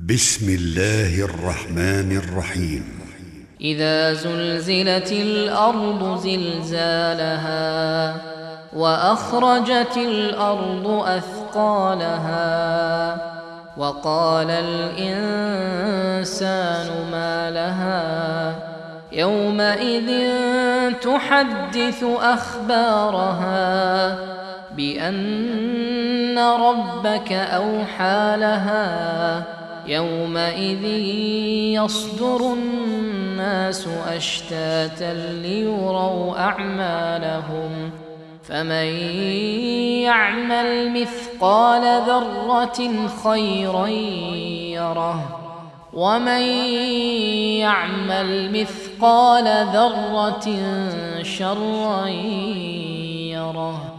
بسم الله الرحمن الرحيم. إذا زلزلت الأرض زلزالها وأخرجت الأرض أثقالها وقال الإنسان ما لها يومئذ تحدث أخبارها بأن ربك أوحى لها يومئذ يصدر الناس أشتاتا ليروا أعمالهم فمن يعمل مثقال ذرة خيرا يره ومن يعمل مثقال ذرة شرا يره.